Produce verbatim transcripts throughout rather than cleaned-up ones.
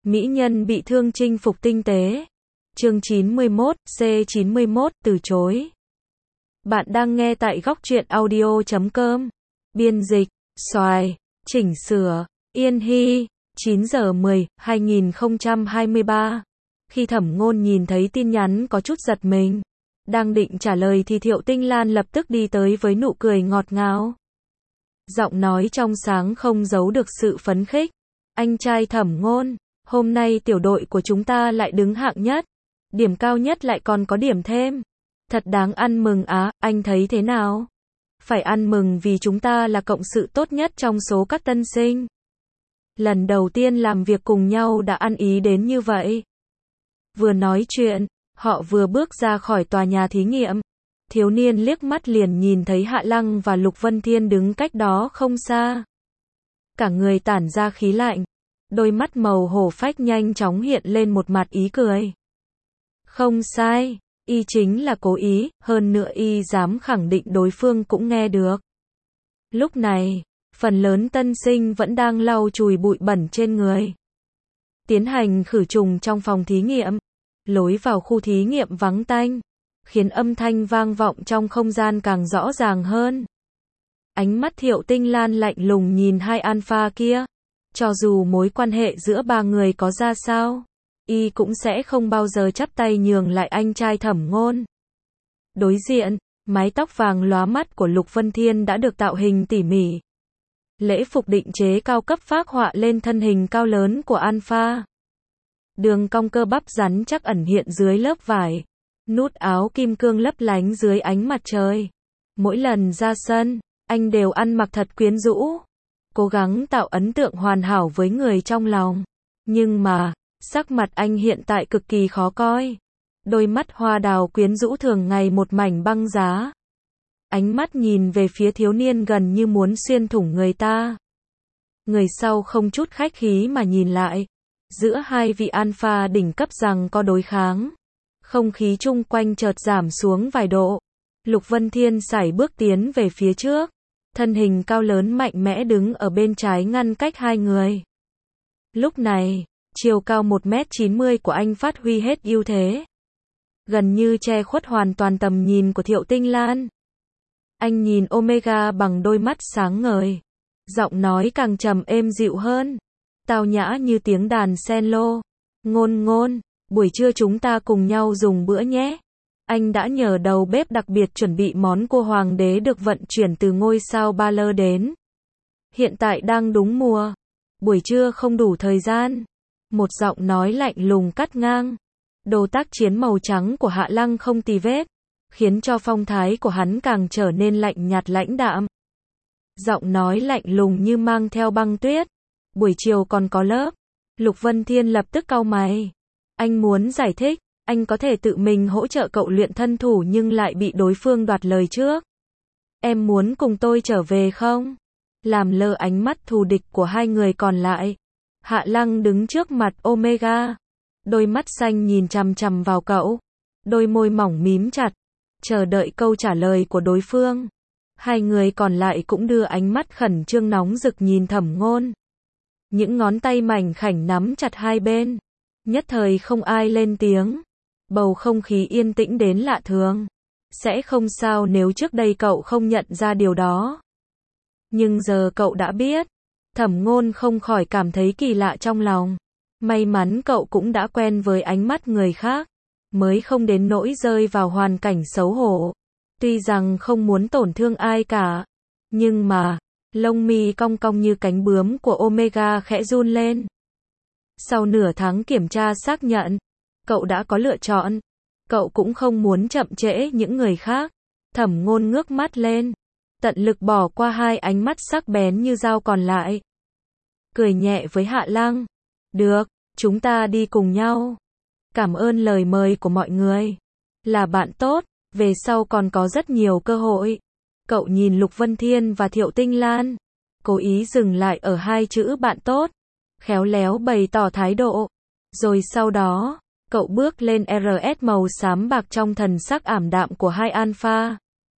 Mỹ nhân bị thương chinh phục tinh tế. Chương chín mươi mốt, C chín mươi mốt, từ chối. Bạn đang nghe tại góc truyện audio chấm com. Biên dịch, Soài, chỉnh sửa, Yên Hy, chín giờ mười, hai nghìn không trăm hai mươi ba. Khi Thẩm Ngôn nhìn thấy tin nhắn có chút giật mình. Đang định trả lời thì Thiệu Tinh Lan lập tức đi tới với nụ cười ngọt ngào. Giọng nói trong sáng không giấu được sự phấn khích. Anh trai Thẩm Ngôn, hôm nay tiểu đội của chúng ta lại đứng hạng nhất. Điểm cao nhất lại còn có điểm thêm. Thật đáng ăn mừng á, anh thấy thế nào? Phải ăn mừng vì chúng ta là cộng sự tốt nhất trong số các tân sinh. Lần đầu tiên làm việc cùng nhau đã ăn ý đến như vậy. Vừa nói chuyện, họ vừa bước ra khỏi tòa nhà thí nghiệm. Thiếu niên liếc mắt liền nhìn thấy Hạ Lăng và Lục Vân Thiên đứng cách đó không xa. Cả người tản ra khí lạnh. Đôi mắt màu hổ phách nhanh chóng hiện lên một mặt ý cười. Không sai, y chính là cố ý, hơn nữa y dám khẳng định đối phương cũng nghe được. Lúc này, phần lớn tân sinh vẫn đang lau chùi bụi bẩn trên người. Tiến hành khử trùng trong phòng thí nghiệm. Lối vào khu thí nghiệm vắng tanh, khiến âm thanh vang vọng trong không gian càng rõ ràng hơn. Ánh mắt Thiệu Tinh Lan lạnh lùng nhìn hai alpha kia. Cho dù mối quan hệ giữa ba người có ra sao, y cũng sẽ không bao giờ chắp tay nhường lại anh trai Thẩm Ngôn. Đối diện, mái tóc vàng lóa mắt của Lục Vân Thiên đã được tạo hình tỉ mỉ. Lễ phục định chế cao cấp phác họa lên thân hình cao lớn của alpha. Đường cong cơ bắp rắn chắc ẩn hiện dưới lớp vải. Nút áo kim cương lấp lánh dưới ánh mặt trời. Mỗi lần ra sân, anh đều ăn mặc thật quyến rũ. Cố gắng tạo ấn tượng hoàn hảo với người trong lòng. Nhưng mà, sắc mặt anh hiện tại cực kỳ khó coi. Đôi mắt hoa đào quyến rũ thường ngày một mảnh băng giá. Ánh mắt nhìn về phía thiếu niên gần như muốn xuyên thủng người ta. Người sau không chút khách khí mà nhìn lại. Giữa hai vị alpha đỉnh cấp rằng có đối kháng. Không khí chung quanh chợt giảm xuống vài độ. Lục Vân Thiên sải bước tiến về phía trước. Thân hình cao lớn mạnh mẽ đứng ở bên trái ngăn cách hai người. Lúc này, chiều cao một mét chín mươi của anh phát huy hết ưu thế. Gần như che khuất hoàn toàn tầm nhìn của Thiệu Tinh Lan. Anh nhìn Omega bằng đôi mắt sáng ngời. Giọng nói càng trầm êm dịu hơn. Tao nhã như tiếng đàn cello. Ngôn ngôn, buổi trưa chúng ta cùng nhau dùng bữa nhé. Anh đã nhờ đầu bếp đặc biệt chuẩn bị món cua hoàng đế được vận chuyển từ ngôi sao Ba Lơ đến. Hiện tại đang đúng mùa. Buổi trưa không đủ thời gian. Một giọng nói lạnh lùng cắt ngang. Đồ tác chiến màu trắng của Hạ Lăng không tì vết, khiến cho phong thái của hắn càng trở nên lạnh nhạt lãnh đạm. Giọng nói lạnh lùng như mang theo băng tuyết. Buổi chiều còn có lớp. Lục Vân Thiên lập tức cau mày. Anh muốn giải thích. Anh có thể tự mình hỗ trợ cậu luyện thân thủ nhưng lại bị đối phương đoạt lời trước. Em muốn cùng tôi trở về không? Làm lơ ánh mắt thù địch của hai người còn lại. Hạ Lăng đứng trước mặt Omega. Đôi mắt xanh nhìn chằm chằm vào cậu. Đôi môi mỏng mím chặt. Chờ đợi câu trả lời của đối phương. Hai người còn lại cũng đưa ánh mắt khẩn trương nóng rực nhìn Thẩm Ngôn. Những ngón tay mảnh khảnh nắm chặt hai bên. Nhất thời không ai lên tiếng. Bầu không khí yên tĩnh đến lạ thường. Sẽ không sao nếu trước đây cậu không nhận ra điều đó. Nhưng giờ cậu đã biết. Thẩm Ngôn không khỏi cảm thấy kỳ lạ trong lòng. May mắn cậu cũng đã quen với ánh mắt người khác. Mới không đến nỗi rơi vào hoàn cảnh xấu hổ. Tuy rằng không muốn tổn thương ai cả. Nhưng mà, lông mi cong cong như cánh bướm của Omega khẽ run lên. Sau nửa tháng kiểm tra xác nhận. Cậu đã có lựa chọn. Cậu cũng không muốn chậm trễ những người khác. Thẩm Ngôn ngước mắt lên. Tận lực bỏ qua hai ánh mắt sắc bén như dao còn lại. Cười nhẹ với Hạ Lăng. Được, chúng ta đi cùng nhau. Cảm ơn lời mời của mọi người. Là bạn tốt, về sau còn có rất nhiều cơ hội. Cậu nhìn Lục Vân Thiên và Thiệu Tinh Lan. Cố ý dừng lại ở hai chữ bạn tốt. Khéo léo bày tỏ thái độ. Rồi sau đó, cậu bước lên rờ ét màu xám bạc trong thần sắc ảm đạm của hai alpha.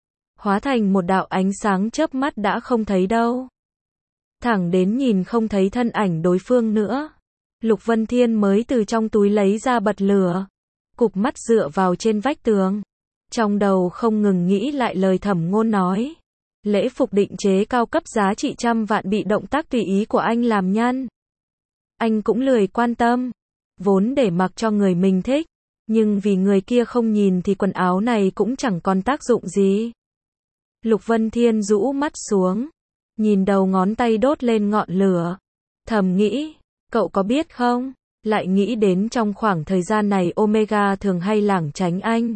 Hóa thành một đạo ánh sáng chớp mắt đã không thấy đâu. Thẳng đến nhìn không thấy thân ảnh đối phương nữa. Lục Vân Thiên mới từ trong túi lấy ra bật lửa, cụp mắt dựa vào trên vách tường. Trong đầu không ngừng nghĩ lại lời Thẩm Ngôn nói. Lễ phục định chế cao cấp giá trị trăm vạn bị động tác tùy ý của anh làm nhăn. Anh cũng lười quan tâm, vốn để mặc cho người mình thích, nhưng vì người kia không nhìn thì quần áo này cũng chẳng còn tác dụng gì. Lục Vân Thiên rũ mắt xuống, nhìn đầu ngón tay đốt lên ngọn lửa, thầm nghĩ, cậu có biết không, lại nghĩ đến trong khoảng thời gian này Omega thường hay lảng tránh anh.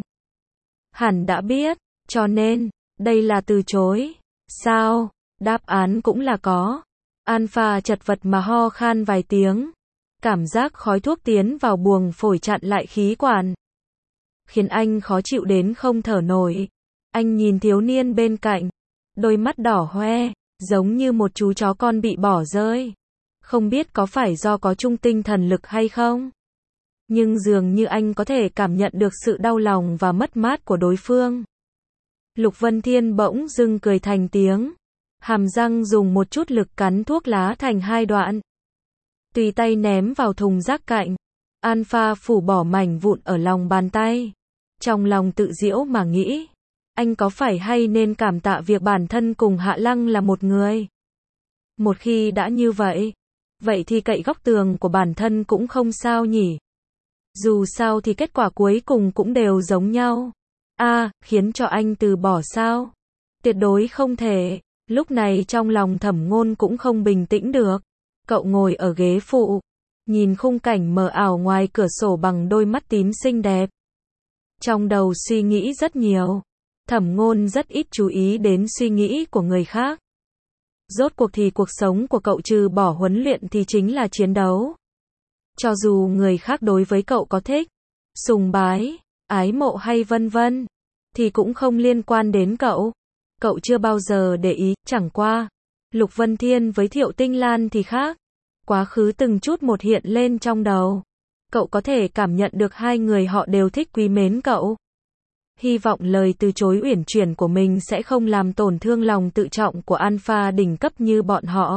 Hẳn đã biết, cho nên, đây là từ chối. Sao? Đáp án cũng là có. Alpha chật vật mà ho khan vài tiếng. Cảm giác khói thuốc tiến vào buồng phổi chặn lại khí quản, khiến anh khó chịu đến không thở nổi. Anh nhìn thiếu niên bên cạnh, đôi mắt đỏ hoe, giống như một chú chó con bị bỏ rơi. Không biết có phải do có chung tinh thần lực hay không, nhưng dường như anh có thể cảm nhận được sự đau lòng và mất mát của đối phương. Lục Vân Thiên bỗng dưng cười thành tiếng, hàm răng dùng một chút lực cắn thuốc lá thành hai đoạn, tùy tay ném vào thùng rác cạnh. Alpha phủ bỏ mảnh vụn ở lòng bàn tay, trong lòng tự giễu mà nghĩ, anh có phải hay nên cảm tạ việc bản thân cùng Hạ Lăng là một người. Một khi đã như vậy, vậy thì cậy góc tường của bản thân cũng không sao nhỉ. Dù sao thì kết quả cuối cùng cũng đều giống nhau. A, à, khiến cho anh từ bỏ sao? Tuyệt đối không thể. Lúc này trong lòng Thẩm Ngôn cũng không bình tĩnh được. Cậu ngồi ở ghế phụ, nhìn khung cảnh mờ ảo ngoài cửa sổ bằng đôi mắt tím xinh đẹp. Trong đầu suy nghĩ rất nhiều. Thẩm Ngôn rất ít chú ý đến suy nghĩ của người khác. Rốt cuộc thì cuộc sống của cậu trừ bỏ huấn luyện thì chính là chiến đấu. Cho dù người khác đối với cậu có thích, sùng bái, ái mộ hay vân vân, thì cũng không liên quan đến cậu. Cậu chưa bao giờ để ý, chẳng qua. Lục Vân Thiên với Thiệu Tinh Lan thì khác. Quá khứ từng chút một hiện lên trong đầu. Cậu có thể cảm nhận được hai người họ đều thích quý mến cậu. Hy vọng lời từ chối uyển chuyển của mình sẽ không làm tổn thương lòng tự trọng của Alpha đỉnh cấp như bọn họ.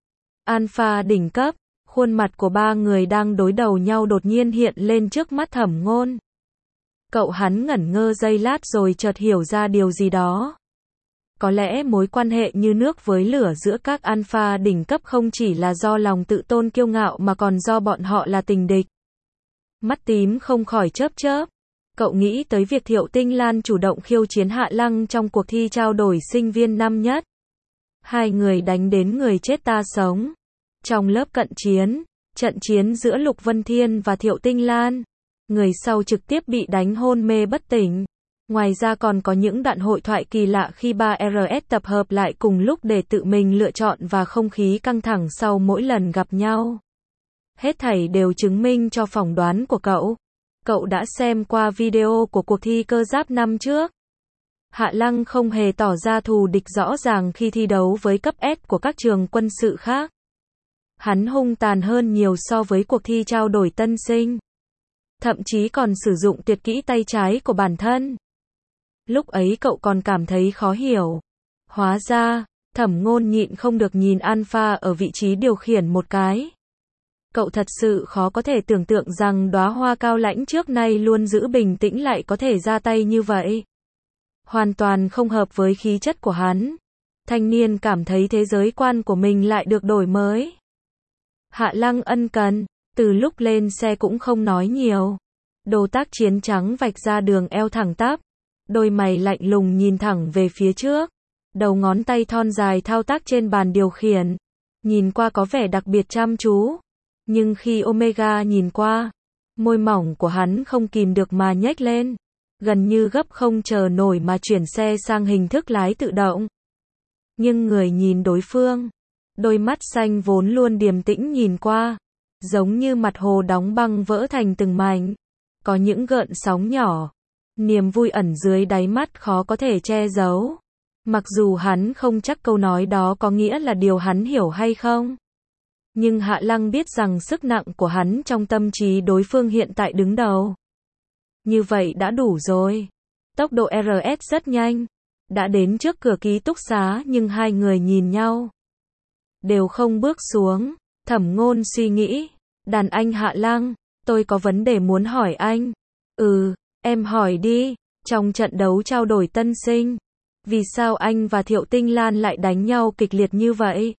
Alpha đỉnh cấp, khuôn mặt của ba người đang đối đầu nhau đột nhiên hiện lên trước mắt Thẩm Ngôn. Cậu hắn ngẩn ngơ giây lát rồi chợt hiểu ra điều gì đó. Có lẽ mối quan hệ như nước với lửa giữa các Alpha đỉnh cấp không chỉ là do lòng tự tôn kiêu ngạo mà còn do bọn họ là tình địch. Mắt tím không khỏi chớp chớp. Cậu nghĩ tới việc Thiệu Tinh Lan chủ động khiêu chiến Hạ Lăng trong cuộc thi trao đổi sinh viên năm nhất. Hai người đánh đến người chết ta sống. Trong lớp cận chiến, trận chiến giữa Lục Vân Thiên và Thiệu Tinh Lan, người sau trực tiếp bị đánh hôn mê bất tỉnh. Ngoài ra còn có những đoạn hội thoại kỳ lạ khi ba R S tập hợp lại cùng lúc để tự mình lựa chọn và không khí căng thẳng sau mỗi lần gặp nhau. Hết thảy đều chứng minh cho phỏng đoán của cậu. Cậu đã xem qua video của cuộc thi cơ giáp năm trước. Hạ Lăng không hề tỏ ra thù địch rõ ràng khi thi đấu với cấp S của các trường quân sự khác. Hắn hung tàn hơn nhiều so với cuộc thi trao đổi tân sinh. Thậm chí còn sử dụng tuyệt kỹ tay trái của bản thân. Lúc ấy cậu còn cảm thấy khó hiểu. Hóa ra, Thẩm Ngôn nhịn không được nhìn Alpha ở vị trí điều khiển một cái. Cậu thật sự khó có thể tưởng tượng rằng đóa hoa cao lãnh trước nay luôn giữ bình tĩnh lại có thể ra tay như vậy. Hoàn toàn không hợp với khí chất của hắn. Thanh niên cảm thấy thế giới quan của mình lại được đổi mới. Hạ Lăng ân cần, từ lúc lên xe cũng không nói nhiều. Đồ tác chiến trắng vạch ra đường eo thẳng tắp. Đôi mày lạnh lùng nhìn thẳng về phía trước. Đầu ngón tay thon dài thao tác trên bàn điều khiển. Nhìn qua có vẻ đặc biệt chăm chú. Nhưng khi Omega nhìn qua, môi mỏng của hắn không kìm được mà nhếch lên. Gần như gấp không chờ nổi mà chuyển xe sang hình thức lái tự động. Nhưng người nhìn đối phương. Đôi mắt xanh vốn luôn điềm tĩnh nhìn qua. Giống như mặt hồ đóng băng vỡ thành từng mảnh. Có những gợn sóng nhỏ. Niềm vui ẩn dưới đáy mắt khó có thể che giấu. Mặc dù hắn không chắc câu nói đó có nghĩa là điều hắn hiểu hay không. Nhưng Hạ Lăng biết rằng sức nặng của hắn trong tâm trí đối phương hiện tại đứng đầu. Như vậy đã đủ rồi. Tốc độ R S rất nhanh. Đã đến trước cửa ký túc xá nhưng hai người nhìn nhau. Đều không bước xuống. Thẩm Ngôn suy nghĩ. Đàn anh Hạ Lăng, tôi có vấn đề muốn hỏi anh. Ừ, em hỏi đi. Trong trận đấu trao đổi tân sinh, vì sao anh và Thiệu Tinh Lan lại đánh nhau kịch liệt như vậy?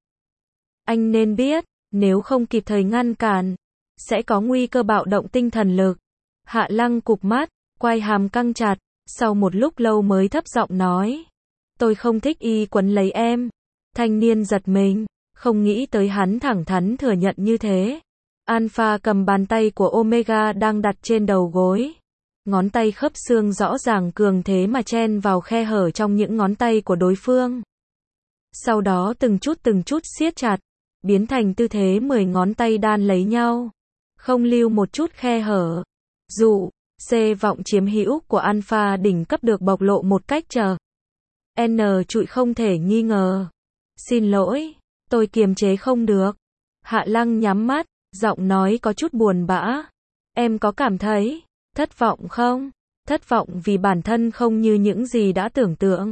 Anh nên biết, nếu không kịp thời ngăn cản, sẽ có nguy cơ bạo động tinh thần lực. Hạ Lăng cụp mắt, quai hàm căng chặt, sau một lúc lâu mới thấp giọng nói. Tôi không thích y quấn lấy em. Thanh niên giật mình, không nghĩ tới hắn thẳng thắn thừa nhận như thế. Alpha cầm bàn tay của Omega đang đặt trên đầu gối. Ngón tay khớp xương rõ ràng cường thế mà chen vào khe hở trong những ngón tay của đối phương. Sau đó từng chút từng chút siết chặt, biến thành tư thế mười ngón tay đan lấy nhau. Không lưu một chút khe hở. Dụ, C vọng chiếm hữu của Alpha đỉnh cấp được bộc lộ một cách chờ. N trụi không thể nghi ngờ. Xin lỗi, tôi kiềm chế không được. Hạ Lăng nhắm mắt, giọng nói có chút buồn bã. Em có cảm thấy thất vọng không? Thất vọng vì bản thân không như những gì đã tưởng tượng.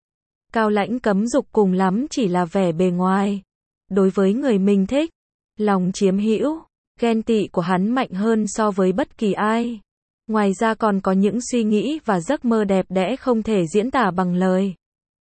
Cao Lãnh cấm dục cùng lắm chỉ là vẻ bề ngoài. Đối với người mình thích, lòng chiếm hữu, ghen tị của hắn mạnh hơn so với bất kỳ ai. Ngoài ra còn có những suy nghĩ và giấc mơ đẹp đẽ không thể diễn tả bằng lời.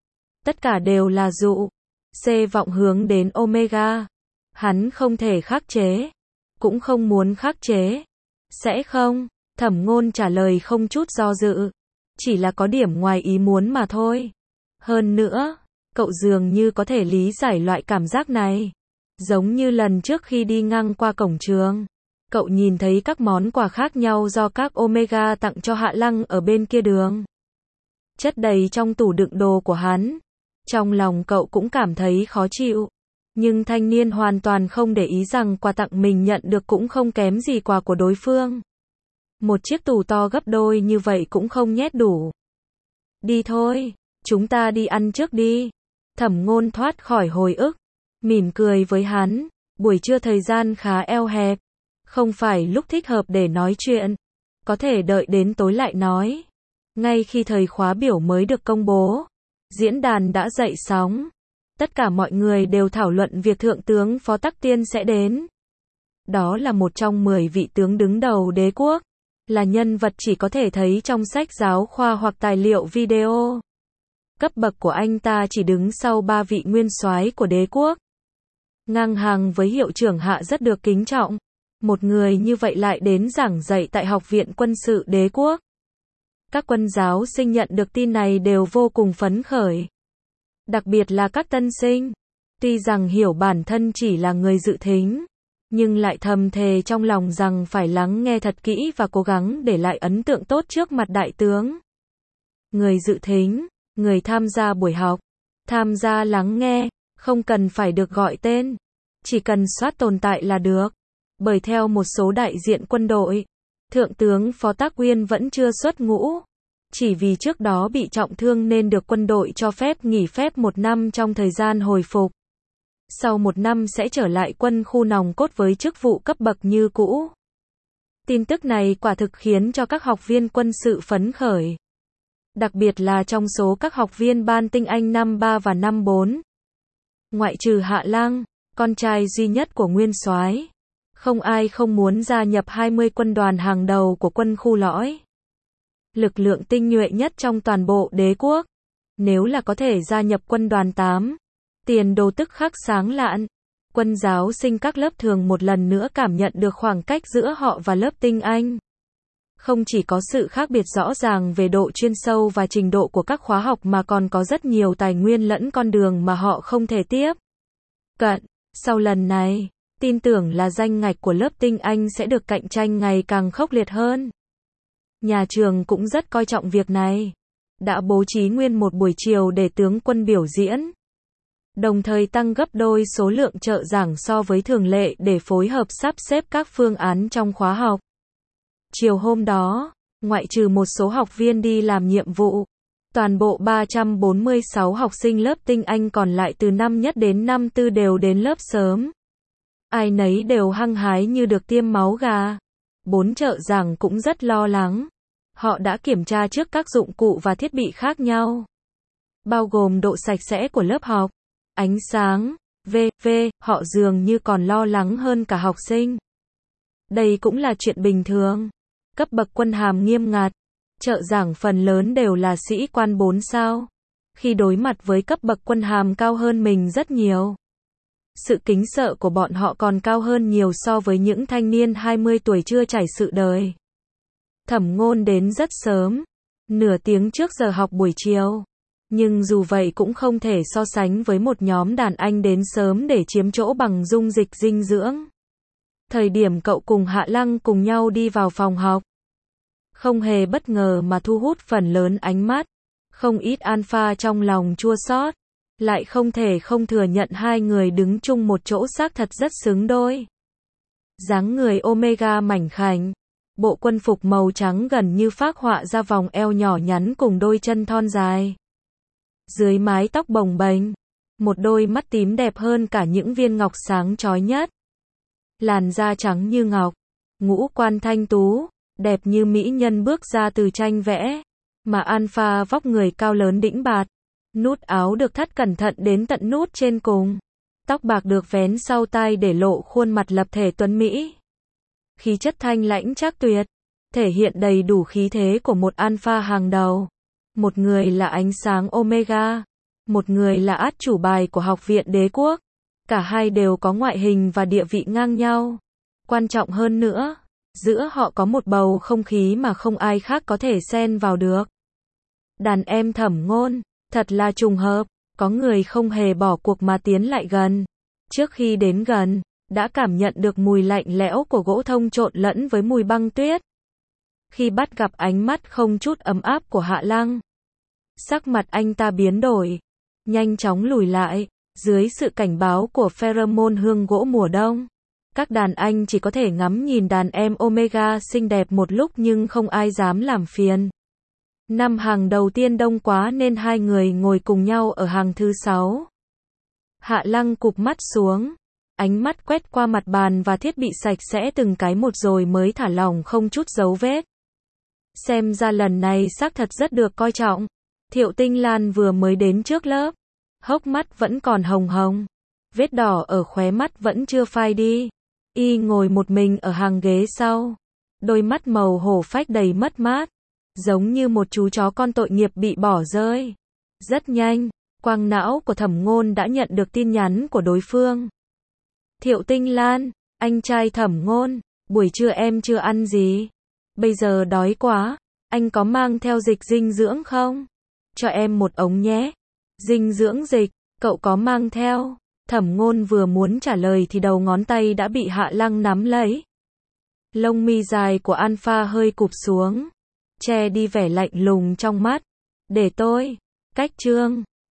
Tất cả đều là dụ. C vọng hướng đến Omega. Hắn không thể khắc chế, cũng không muốn khắc chế. Sẽ không, Thẩm Ngôn trả lời không chút do dự. Chỉ là có điểm ngoài ý muốn mà thôi. Hơn nữa, cậu dường như có thể lý giải loại cảm giác này. Giống như lần trước khi đi ngang qua cổng trường, cậu nhìn thấy các món quà khác nhau do các Omega tặng cho Hạ Lăng ở bên kia đường. Chất đầy trong tủ đựng đồ của hắn. Trong lòng cậu cũng cảm thấy khó chịu. Nhưng thanh niên hoàn toàn không để ý rằng quà tặng mình nhận được cũng không kém gì quà của đối phương. Một chiếc tủ to gấp đôi như vậy cũng không nhét đủ. Đi thôi, chúng ta đi ăn trước đi. Thẩm Ngôn thoát khỏi hồi ức, mỉm cười với hắn. Buổi trưa thời gian khá eo hẹp, không phải lúc thích hợp để nói chuyện. Có thể đợi đến tối lại nói. Ngay khi thời khóa biểu mới được công bố, diễn đàn đã dậy sóng. Tất cả mọi người đều thảo luận việc Thượng tướng Phó Tắc Tiên sẽ đến. Đó là một trong mười vị tướng đứng đầu đế quốc. Là nhân vật chỉ có thể thấy trong sách giáo khoa hoặc tài liệu video. Cấp bậc của anh ta chỉ đứng sau ba vị nguyên soái của đế quốc. Ngang hàng với hiệu trưởng Hạ rất được kính trọng. Một người như vậy lại đến giảng dạy tại Học viện Quân sự đế quốc. Các quân giáo sinh nhận được tin này đều vô cùng phấn khởi. Đặc biệt là các tân sinh. Tuy rằng hiểu bản thân chỉ là người dự thính, nhưng lại thầm thề trong lòng rằng phải lắng nghe thật kỹ và cố gắng để lại ấn tượng tốt trước mặt đại tướng. Người dự thính, người tham gia buổi học, tham gia lắng nghe, không cần phải được gọi tên, chỉ cần soát tồn tại là được. Bởi theo một số đại diện quân đội, Thượng tướng Phó Tác Uyên vẫn chưa xuất ngũ. Chỉ vì trước đó bị trọng thương nên được quân đội cho phép nghỉ phép một năm trong thời gian hồi phục. Sau một năm sẽ trở lại quân khu nòng cốt với chức vụ cấp bậc như cũ. Tin tức này quả thực khiến cho các học viên quân sự phấn khởi. Đặc biệt là trong số các học viên ban tinh anh năm ba và năm bốn. Ngoại trừ Hạ Lăng, con trai duy nhất của nguyên soái, không ai không muốn gia nhập hai mươi quân đoàn hàng đầu của quân khu lõi. Lực lượng tinh nhuệ nhất trong toàn bộ đế quốc. Nếu là có thể gia nhập quân đoàn tám, tiền đồ tức khắc sáng lạn. Quân giáo sinh các lớp thường một lần nữa cảm nhận được khoảng cách giữa họ và lớp tinh anh. Không chỉ có sự khác biệt rõ ràng về độ chuyên sâu và trình độ của các khóa học mà còn có rất nhiều tài nguyên lẫn con đường mà họ không thể tiếp cận. Sau lần này, tin tưởng là danh ngạch của lớp tinh anh sẽ được cạnh tranh ngày càng khốc liệt hơn. Nhà trường cũng rất coi trọng việc này. Đã bố trí nguyên một buổi chiều để tướng quân biểu diễn. Đồng thời tăng gấp đôi số lượng trợ giảng so với thường lệ để phối hợp sắp xếp các phương án trong khóa học. Chiều hôm đó, ngoại trừ một số học viên đi làm nhiệm vụ, toàn bộ ba trăm bốn mươi sáu học sinh lớp tinh anh còn lại từ năm nhất đến năm tư đều đến lớp sớm. Ai nấy đều hăng hái như được tiêm máu gà. Bốn trợ giảng cũng rất lo lắng. Họ đã kiểm tra trước các dụng cụ và thiết bị khác nhau, bao gồm độ sạch sẽ của lớp học, ánh sáng, vân vân Họ dường như còn lo lắng hơn cả học sinh. Đây cũng là chuyện bình thường. Cấp bậc quân hàm nghiêm ngặt. Trợ giảng phần lớn đều là sĩ quan bốn sao. Khi đối mặt với cấp bậc quân hàm cao hơn mình rất nhiều, sự kính sợ của bọn họ còn cao hơn nhiều so với những thanh niên hai mươi tuổi chưa trải sự đời. Thẩm Ngôn đến rất sớm, nửa tiếng trước giờ học buổi chiều. Nhưng dù vậy cũng không thể so sánh với một nhóm đàn anh đến sớm để chiếm chỗ bằng dung dịch dinh dưỡng. Thời điểm cậu cùng Hạ Lăng cùng nhau đi vào phòng học, không hề bất ngờ mà thu hút phần lớn ánh mắt. Không ít alpha trong lòng chua xót, lại không thể không thừa nhận hai người đứng chung một chỗ xác thật rất xứng đôi. Dáng người Omega mảnh khảnh, bộ quân phục màu trắng gần như phác họa ra vòng eo nhỏ nhắn cùng đôi chân thon dài. Dưới mái tóc bồng bềnh, một đôi mắt tím đẹp hơn cả những viên ngọc sáng chói nhất. Làn da trắng như ngọc, ngũ quan thanh tú, đẹp như mỹ nhân bước ra từ tranh vẽ. Mà alpha vóc người cao lớn đĩnh bạt, nút áo được thắt cẩn thận đến tận nút trên cùng. Tóc bạc được vén sau tai để lộ khuôn mặt lập thể tuấn mỹ. Khí chất thanh lãnh trác tuyệt, thể hiện đầy đủ khí thế của một alpha hàng đầu. Một người là ánh sáng Omega, một người là át chủ bài của học viện đế quốc. Cả hai đều có ngoại hình và địa vị ngang nhau. Quan trọng hơn nữa, giữa họ có một bầu không khí mà không ai khác có thể xen vào được. Đàn em Thẩm Ngôn, thật là trùng hợp, có người không hề bỏ cuộc mà tiến lại gần. Trước khi đến gần, đã cảm nhận được mùi lạnh lẽo của gỗ thông trộn lẫn với mùi băng tuyết. Khi bắt gặp ánh mắt không chút ấm áp của Hạ Lăng, sắc mặt anh ta biến đổi, nhanh chóng lùi lại, dưới sự cảnh báo của pheromone hương gỗ mùa đông. Các đàn anh chỉ có thể ngắm nhìn đàn em Omega xinh đẹp một lúc nhưng không ai dám làm phiền. Năm hàng đầu tiên đông quá nên hai người ngồi cùng nhau ở hàng thứ sáu. Hạ Lăng cụp mắt xuống, ánh mắt quét qua mặt bàn và thiết bị sạch sẽ từng cái một rồi mới thả lỏng không chút dấu vết. Xem ra lần này xác thật rất được coi trọng. Thiệu Tinh Lan vừa mới đến trước lớp, hốc mắt vẫn còn hồng hồng, vết đỏ ở khóe mắt vẫn chưa phai đi. Y ngồi một mình ở hàng ghế sau, đôi mắt màu hổ phách đầy mất mát, giống như một chú chó con tội nghiệp bị bỏ rơi. Rất nhanh, quang não của Thẩm Ngôn đã nhận được tin nhắn của đối phương. Thiệu Tinh Lan, anh trai Thẩm Ngôn, buổi trưa em chưa ăn gì. Bây giờ đói quá, anh có mang theo dịch dinh dưỡng không? Cho em một ống nhé. Dinh dưỡng dịch, cậu có mang theo? Thẩm Ngôn vừa muốn trả lời thì đầu ngón tay đã bị Hạ Lăng nắm lấy. Lông mi dài của alpha hơi cụp xuống, che đi vẻ lạnh lùng trong mắt. Để tôi. Cách chương